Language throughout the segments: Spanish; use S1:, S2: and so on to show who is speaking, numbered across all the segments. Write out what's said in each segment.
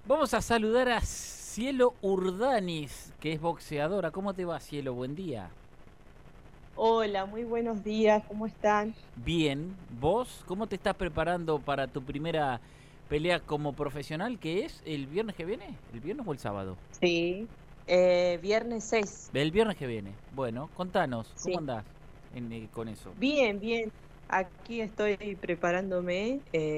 S1: Vamos a saludar a Cielo Urdanis, que es boxeadora. ¿Cómo te va, Cielo? Buen día.
S2: Hola, muy buenos días, ¿cómo están?
S1: Bien. ¿Vos cómo te estás preparando para tu primera pelea como profesional, que es el viernes que viene? ¿El viernes o el sábado?
S2: Sí, viernes 6.
S1: El viernes que viene. Bueno, contanos, ¿cómo
S2: Sí.
S1: andás con eso?
S2: Bien, bien. Aquí estoy preparándome,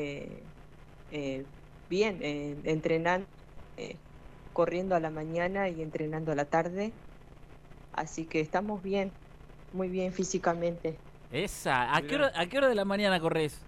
S2: bien, entrenando, eh, corriendo a la mañana y entrenando a la tarde, así que estamos bien, muy bien físicamente.
S1: Esa,
S3: Mirá.
S1: a qué hora de la mañana corres?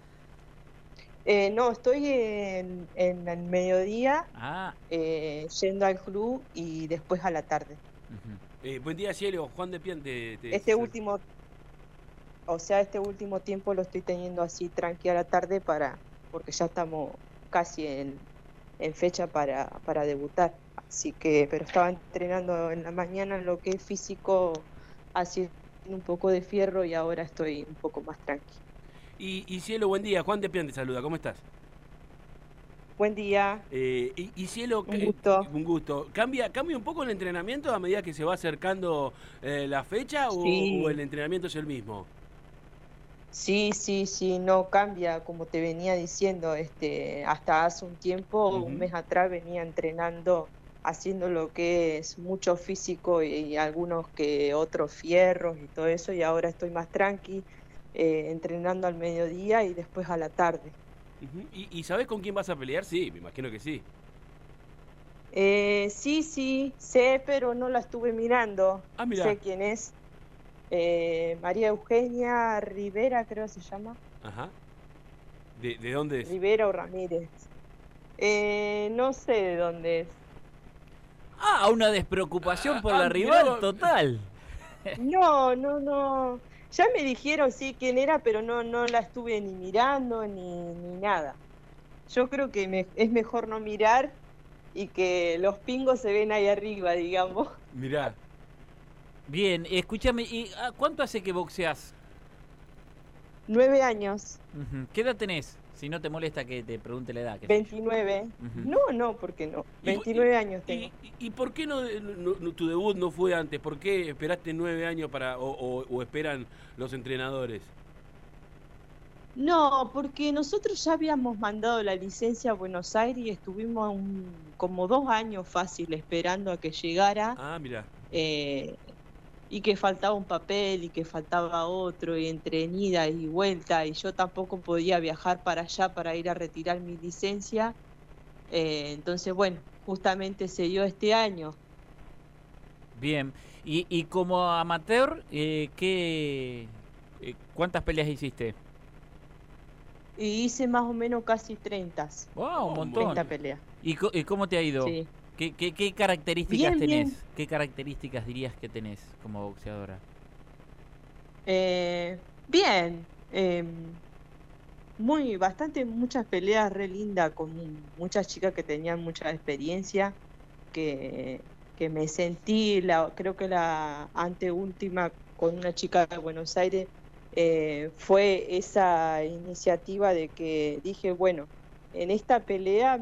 S2: No, estoy en el mediodía,
S1: Ah,
S2: yendo al club y después a la tarde.
S1: ujú.
S3: Buen día, Cielo. Juan de Pian
S2: Este último este último tiempo lo estoy teniendo así tranqui a la tarde porque ya estamos casi en fecha para debutar. Así que, pero estaba entrenando en la mañana en lo que es físico, haciendo un poco de fierro y ahora estoy un poco más tranqui.
S3: y Cielo, buen día. Juan de Pian te saluda. ¿Cómo estás?
S2: Buen día,
S3: Y Cielo,
S2: un gusto.
S3: un gusto. ¿Cambia un poco el entrenamiento a medida que se va acercando la fecha o el
S2: Sí,
S3: entrenamiento es el mismo?
S2: sí, sí, sí, no cambia, como te venía diciendo, hasta hace un tiempo, un
S3: Ujú.
S2: mes atrás venía entrenando, haciendo lo que es mucho físico y algunos que otros fierros y todo eso, y ahora estoy más tranqui, entrenando al mediodía y después a la tarde.
S3: Ujú. ¿Y sabés con quién vas a pelear? Sí, me imagino que sí.
S2: Sí, sí, sé, pero no la estuve mirando,
S3: Ah, mira.
S2: sé quién es, María Eugenia Rivera, creo que se llama,
S3: Ajá. ¿De dónde es?
S2: Rivera o Ramírez. No sé de dónde es.
S1: Ah, una despreocupación por la
S3: Mirá
S1: rival
S3: vos.
S1: total.
S2: No, no, no. Ya me dijeron sí quién era, pero no, no la estuve ni mirando ni nada. Yo creo que es mejor no mirar y que los pingos se ven ahí arriba, digamos.
S3: Mirá.
S1: Bien, escúchame, ¿y cuánto hace que boxeas?
S2: 9 años,
S1: Ujú. ¿Qué edad tenés? Si no te molesta que te pregunte la edad, qué sé yo.
S2: 29.
S1: Ujú.
S2: No, no, ¿por qué no?
S3: ¿Y, po- y,
S2: 29 años
S3: y-
S2: tengo.
S3: y por qué tu debut no fue antes? ¿Por qué esperaste 9 años o esperan los entrenadores?
S2: No, porque nosotros ya habíamos mandado la licencia a Buenos Aires y estuvimos como 2 años fácil esperando a que llegara.
S3: Ah, mira.
S2: eh, y que faltaba un papel y que faltaba otro y entre ida y vuelta y yo tampoco podía viajar para allá para ir a retirar mi licencia. Entonces, bueno, justamente se dio este año
S1: Bien. Y como amateur, ¿cuántas peleas hiciste?
S2: y hice más o menos casi 30,
S1: ¡Wow! Un
S3: Oh, un
S1: montón.
S2: 30
S3: montón.
S2: peleas.
S1: ¿Y cómo te ha ido?
S2: Sí.
S1: ¿Qué características
S2: Bien, bien.
S1: tenés? ¿Qué características dirías que tenés como boxeadora?
S2: Bien. Muchas peleas re lindas con muchas chicas que tenían mucha experiencia, que me sentí, creo que la anteúltima con una chica de Buenos Aires, fue esa iniciativa de que dije, bueno, en esta pelea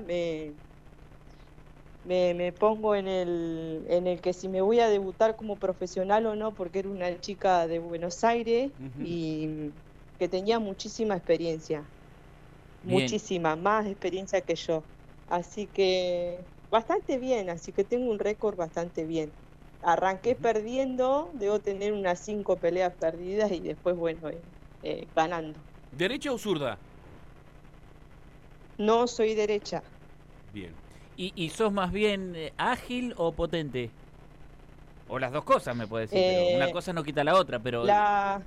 S2: me pongo en el que si me voy a debutar como profesional o no, porque era una chica de Buenos Aires
S3: Ujú.
S2: y que tenía muchísima experiencia,
S1: Bien.
S2: muchísima, más experiencia que yo. Así que bastante bien, así que tengo un récord bastante bien. Arranqué
S3: Ujú.
S2: perdiendo, debo tener unas 5 peleas perdidas y después, bueno, ganando.
S3: ¿Derecha o zurda?
S2: No soy derecha.
S3: Bien.
S1: ¿Y sos más bien ágil o potente? O las dos cosas, me puede decir, pero una
S2: Eh,
S1: cosa no quita la otra, pero...
S2: la,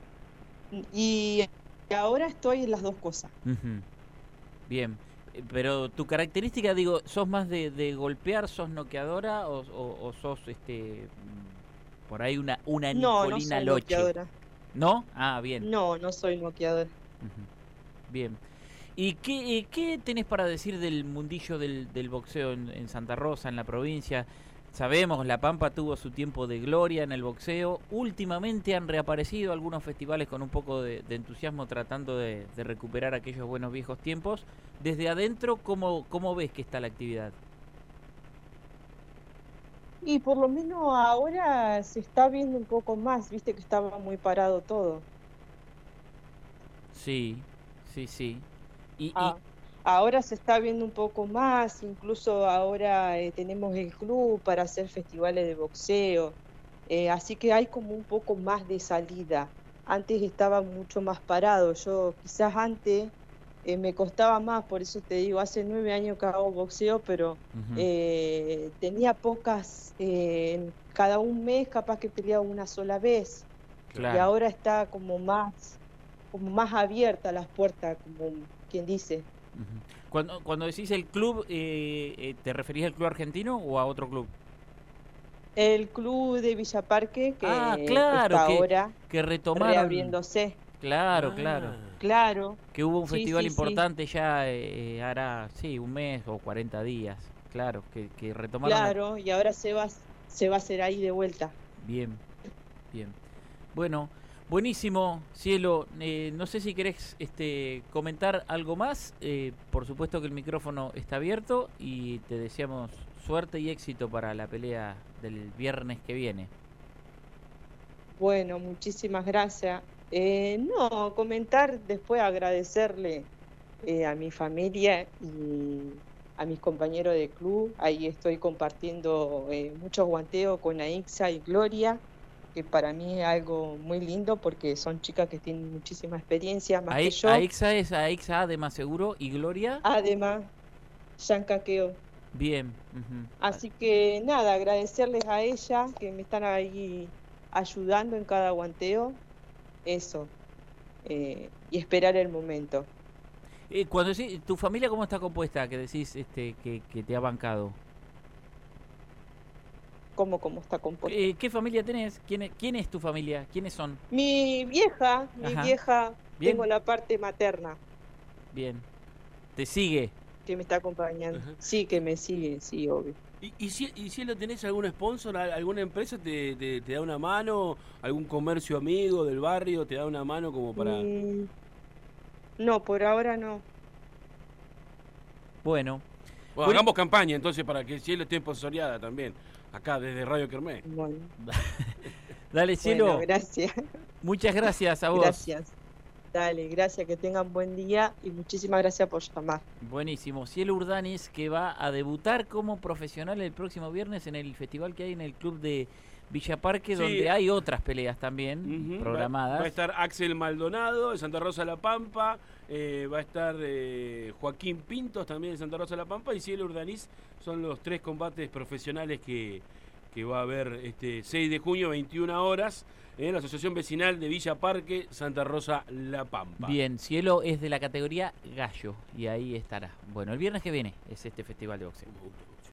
S2: y ahora estoy en las dos cosas.
S1: Ujú. Bien. Pero tu característica, digo, ¿sos más de golpear, sos noqueadora o sos por ahí una
S2: No, no
S1: Nicolina
S2: soy
S1: Loche?
S2: noqueadora.
S1: ¿No? Ah, bien.
S2: No, no soy noqueadora.
S1: Ujú. Bien. ¿Y qué tenés para decir del mundillo del boxeo en Santa Rosa, en la provincia? Sabemos, La Pampa tuvo su tiempo de gloria en el boxeo. Últimamente han reaparecido algunos festivales con un poco de entusiasmo tratando de recuperar aquellos buenos viejos tiempos. Desde adentro, ¿cómo ves que está la actividad?
S2: Y por lo menos ahora se está viendo un poco más, viste que estaba muy parado todo.
S1: Sí, sí, sí. Y
S2: Ah, ahora se está viendo un poco más, incluso ahora tenemos el club para hacer festivales de boxeo, así que hay como un poco más de salida. Antes estaba mucho más parado, yo quizás antes me costaba más, por eso te digo, hace 9 años que hago boxeo, pero
S1: ujú,
S2: tenía pocas, cada un mes capaz que peleaba una sola vez, y
S1: claro.
S2: ahora está como más abierta las puertas, como quien dice.
S1: Ujú. Cuando decís el club, ¿te referís al club argentino o a otro club?
S2: El club de Villa Parque
S1: Ah,
S2: que
S1: claro,
S2: está ahora
S1: que retomaron.
S2: reabriéndose.
S1: Claro, claro.
S3: Ah,
S2: Claro,
S1: Que hubo un
S2: sí,
S1: festival
S2: sí, sí,
S1: importante ya hará, sí, un mes o 40 días. Claro, que retomaron la...
S2: claro, y ahora se va a hacer ahí de vuelta.
S1: Bien, bien. Bueno, buenísimo, Cielo. No sé si querés comentar algo más. Por supuesto que el micrófono está abierto y te deseamos suerte y éxito para la pelea del viernes que viene.
S2: Bueno, muchísimas gracias. No, comentar después agradecerle a mi familia y a mis compañeros de club. Ahí estoy compartiendo muchos guanteos con Aixa y Gloria, que para mí es algo muy lindo porque son chicas que tienen muchísima experiencia más que yo.
S1: AIXA es AIXA de más seguro y Gloria.
S2: Además, Yancaqueo.
S1: Bien. Ujú.
S2: Así que nada, agradecerles a ella que me están ahí ayudando en cada guanteo, eso, y esperar el momento.
S1: Cuando decís, ¿tu familia cómo está compuesta? Que decís que te ha bancado.
S2: Cómo está compuesta.
S1: ¿Qué familia tenés? ¿Quién es tu familia? ¿Quiénes son?
S2: Mi
S1: Ajá.
S2: vieja, tengo
S1: Bien,
S2: la parte materna
S1: bien. ¿Te sigue?
S2: que me está acompañando.
S3: ajá.
S2: Sí, que me sigue, sí, obvio.
S3: Y si lo tenés algún sponsor, alguna empresa te da una mano, algún comercio amigo del barrio te da una mano como para...
S2: Mm, no, por ahora no.
S1: Bueno.
S3: Bueno, hagamos campaña entonces para que el Cielo esté sponsoreada también, acá desde Radio Kermés.
S2: Bueno,
S1: Dale,
S2: bueno,
S1: Cielo.
S2: gracias,
S1: Muchas gracias a vos.
S2: gracias. Dale, gracias, que tengan buen día y muchísimas gracias por llamar.
S1: Buenísimo. Cielo Urdanis, que va a debutar como profesional el próximo viernes en el festival que hay en el club de Villa Parque,
S3: Sí.
S1: donde hay otras peleas también
S3: Ujú,
S1: programadas.
S3: va a estar Axel Maldonado de Santa Rosa de la Pampa, va a estar Joaquín Pintos también de Santa Rosa de la Pampa y Cielo Urdanís. Son los 3 combates profesionales que va a haber este 6 de junio, 21 horas, en la Asociación Vecinal de Villa Parque, Santa Rosa La Pampa.
S1: Bien, Cielo es de la categoría gallo y ahí estará. Bueno, el viernes que viene es este festival de boxeo.